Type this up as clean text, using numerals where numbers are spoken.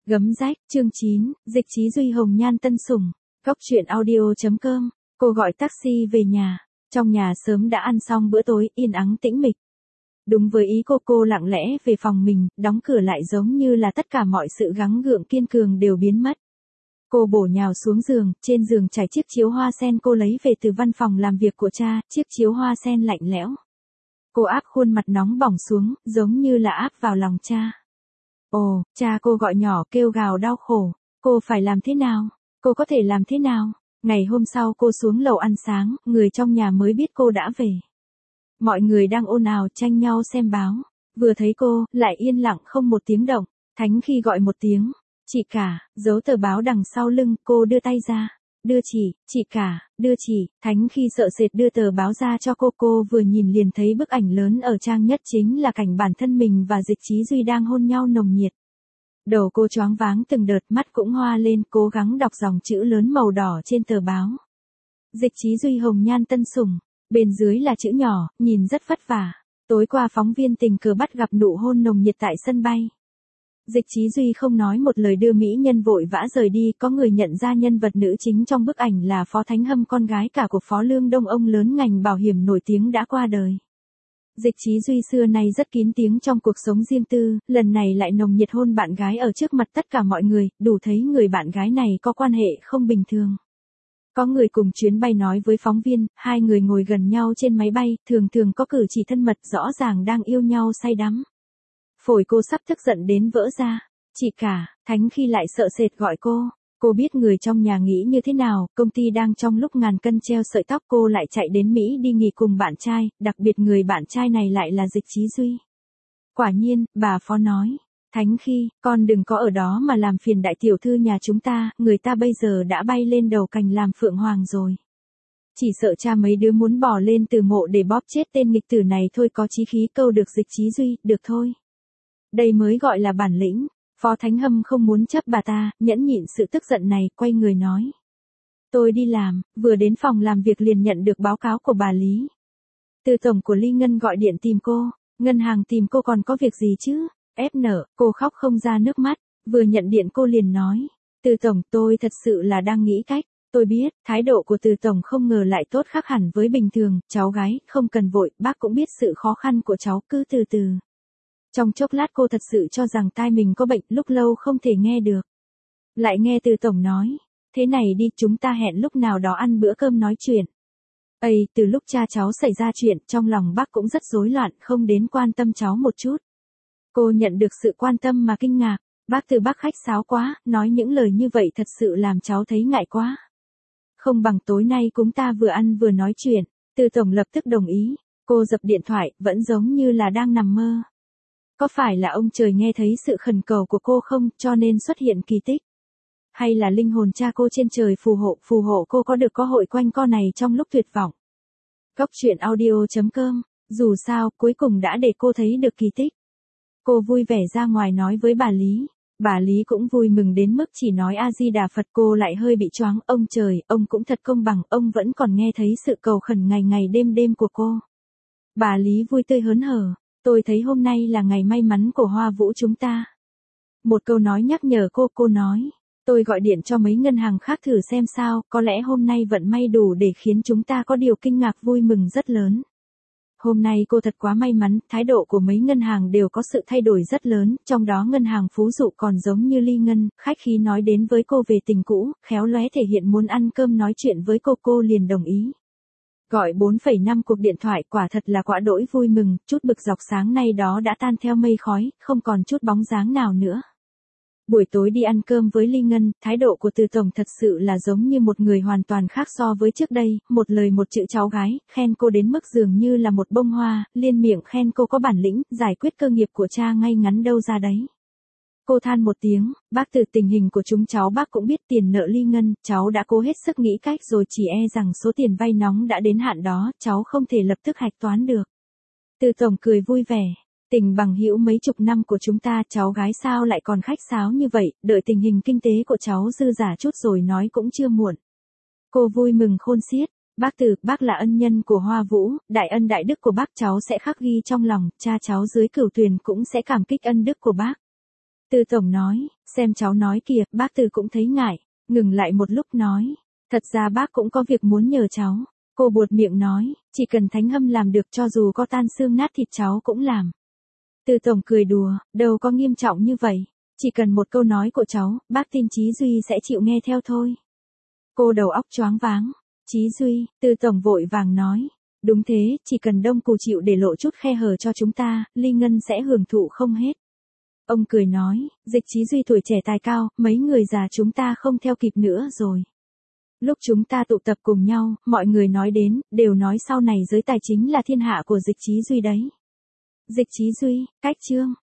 Gấm rách, chương 9, Dịch Chí Duy hồng nhan tân sủng. Góc truyện audio.com. Cô gọi taxi về nhà. Trong nhà sớm đã ăn xong bữa tối, yên ắng tĩnh mịch. Đúng với ý cô lặng lẽ về phòng mình, đóng cửa lại giống như là tất cả mọi sự gắng gượng kiên cường đều biến mất. Cô bổ nhào xuống giường, trên giường trải chiếc chiếu hoa sen cô lấy về từ văn phòng làm việc của cha, chiếc chiếu hoa sen lạnh lẽo. Cô áp khuôn mặt nóng bỏng xuống, giống như là áp vào lòng cha. Ồ, cha, cô gọi nhỏ kêu gào đau khổ. Cô phải làm thế nào? Cô có thể làm thế nào? Ngày hôm sau cô xuống lầu ăn sáng, người trong nhà mới biết cô đã về. Mọi người đang ồn ào tranh nhau xem báo. Vừa thấy cô, lại yên lặng không một tiếng động. Thánh khi gọi một tiếng. Chị cả, giấu tờ báo đằng sau lưng, cô đưa tay ra. Đưa chị cả, đưa chị. Thánh khi sợ sệt đưa tờ báo ra cho cô vừa nhìn liền thấy bức ảnh lớn ở trang nhất chính là cảnh bản thân mình và Dịch Chí Duy đang hôn nhau nồng nhiệt. Đầu cô choáng váng từng đợt, mắt cũng hoa lên, cố gắng đọc dòng chữ lớn màu đỏ trên tờ báo. Dịch Chí Duy hồng nhan tân sủng, bên dưới là chữ nhỏ, nhìn rất vất vả. Tối qua phóng viên tình cờ bắt gặp nụ hôn nồng nhiệt tại sân bay. Dịch Chí Duy không nói một lời đưa mỹ nhân vội vã rời đi, có người nhận ra nhân vật nữ chính trong bức ảnh là Phó Thánh Hâm, con gái cả của Phó Lương Đông, ông lớn ngành bảo hiểm nổi tiếng đã qua đời. Dịch Chí Duy xưa nay rất kín tiếng trong cuộc sống riêng tư, lần này lại nồng nhiệt hôn bạn gái ở trước mặt tất cả mọi người, đủ thấy người bạn gái này có quan hệ không bình thường. Có người cùng chuyến bay nói với phóng viên, hai người ngồi gần nhau trên máy bay, thường có cử chỉ thân mật, rõ ràng đang yêu nhau say đắm. Phổi cô sắp tức giận đến vỡ ra. Chị cả, Thánh khi lại sợ sệt gọi cô. Cô biết người trong nhà nghĩ như thế nào, công ty đang trong lúc ngàn cân treo sợi tóc, cô lại chạy đến Mỹ đi nghỉ cùng bạn trai, đặc biệt người bạn trai này lại là Dịch Chí Duy. Quả nhiên, bà Phó nói, Thánh khi, con đừng có ở đó mà làm phiền đại tiểu thư nhà chúng ta, người ta bây giờ đã bay lên đầu cành làm phượng hoàng rồi. Chỉ sợ cha mấy đứa muốn bỏ lên từ mộ để bóp chết tên nghịch tử này thôi. Có chí khí câu được Dịch Chí Duy, được thôi. Đây mới gọi là bản lĩnh. Phó Thánh Hâm không muốn chấp bà ta, nhẫn nhịn sự tức giận này, quay người nói. Tôi đi làm, vừa đến phòng làm việc liền nhận được báo cáo của bà Lý. Từ tổng của Ly Ngân gọi điện tìm cô, ngân hàng tìm cô còn có việc gì chứ? Ép nở, cô khóc không ra nước mắt, vừa nhận điện cô liền nói. Từ tổng, tôi thật sự là đang nghĩ cách. Tôi biết, thái độ của từ tổng không ngờ lại tốt khác hẳn với bình thường, cháu gái, không cần vội, bác cũng biết sự khó khăn của cháu, cứ từ từ. Trong chốc lát cô thật sự cho rằng tai mình có bệnh, lúc lâu không thể nghe được. Lại nghe từ tổng nói, thế này đi, chúng ta hẹn lúc nào đó ăn bữa cơm nói chuyện. Từ lúc cha cháu xảy ra chuyện, trong lòng bác cũng rất rối loạn, không đến quan tâm cháu một chút. Cô nhận được sự quan tâm mà kinh ngạc, bác khách sáo quá, nói những lời như vậy thật sự làm cháu thấy ngại quá. Không bằng tối nay chúng ta vừa ăn vừa nói chuyện. Từ tổng lập tức đồng ý, cô dập điện thoại, vẫn giống như là đang nằm mơ. Có phải là ông trời nghe thấy sự khẩn cầu của cô không, cho nên xuất hiện kỳ tích? Hay là linh hồn cha cô trên trời phù hộ cô có được cơ hội quanh co này trong lúc tuyệt vọng? Góc truyện audio.com, dù sao, cuối cùng đã để cô thấy được kỳ tích. Cô vui vẻ ra ngoài nói với bà Lý. Bà Lý cũng vui mừng đến mức chỉ nói A-di-đà Phật. Cô lại hơi bị choáng, ông trời, ông cũng thật công bằng, ông vẫn còn nghe thấy sự cầu khẩn ngày ngày đêm của cô. Bà Lý vui tươi hớn hở. Tôi thấy hôm nay là ngày may mắn của Hoa Vũ chúng ta. Một câu nói nhắc nhở cô nói. Tôi gọi điện cho mấy ngân hàng khác thử xem sao, có lẽ hôm nay vận may đủ để khiến chúng ta có điều kinh ngạc vui mừng rất lớn. Hôm nay cô thật quá may mắn, thái độ của mấy ngân hàng đều có sự thay đổi rất lớn, trong đó ngân hàng Phú Dụ còn giống như Ly Ngân, khách khí nói đến với cô về tình cũ, khéo léo thể hiện muốn ăn cơm nói chuyện với cô liền đồng ý. Gọi 4,5 cuộc điện thoại, quả thật là quả đỗi vui mừng, chút bực dọc sáng nay đó đã tan theo mây khói, không còn chút bóng dáng nào nữa. Buổi tối đi ăn cơm với Ly Ngân, thái độ của từ tổng thật sự là giống như một người hoàn toàn khác so với trước đây, một lời một chữ cháu gái, khen cô đến mức dường như là một bông hoa, liên miệng khen cô có bản lĩnh, giải quyết cơ nghiệp của cha ngay ngắn đâu ra đấy. Cô than một tiếng, bác, từ tình hình của chúng cháu bác cũng biết, tiền nợ Ly Ngân, cháu đã cố hết sức nghĩ cách rồi, chỉ rằng số tiền vay nóng đã đến hạn đó, cháu không thể lập tức hạch toán được. Từ tổng cười vui vẻ. Tình bằng hữu mấy chục năm của chúng ta, cháu gái sao lại còn khách sáo như vậy, đợi tình hình kinh tế của cháu dư giả chút rồi nói cũng chưa muộn. Cô vui mừng khôn xiết. Bác là ân nhân của Hoa Vũ, đại ân đại đức của bác cháu sẽ khắc ghi trong lòng, cha cháu dưới cửu tuyền cũng sẽ cảm kích ân đức của bác. Từ tổng nói, xem cháu nói kìa, bác Từ cũng thấy ngại, ngừng lại một lúc nói. Thật ra bác cũng có việc muốn nhờ cháu. Cô buột miệng nói, chỉ cần Thánh Hâm làm được cho dù có tan xương nát thịt cháu cũng làm. Từ tổng cười đùa, đâu có nghiêm trọng như vậy. Chỉ cần một câu nói của cháu, bác tin Chí Duy sẽ chịu nghe theo thôi. Cô đầu óc choáng váng. Chí Duy, Từ tổng vội vàng nói. Đúng thế, chỉ cần Đông Cù chịu để lộ chút khe hở cho chúng ta, Ly Ngân sẽ hưởng thụ không hết. Ông cười nói, Dịch Chí Duy tuổi trẻ tài cao, mấy người già chúng ta không theo kịp nữa rồi. Lúc chúng ta tụ tập cùng nhau, mọi người nói đến, đều nói sau này giới tài chính là thiên hạ của Dịch Chí Duy đấy. Dịch Chí Duy, cách chương.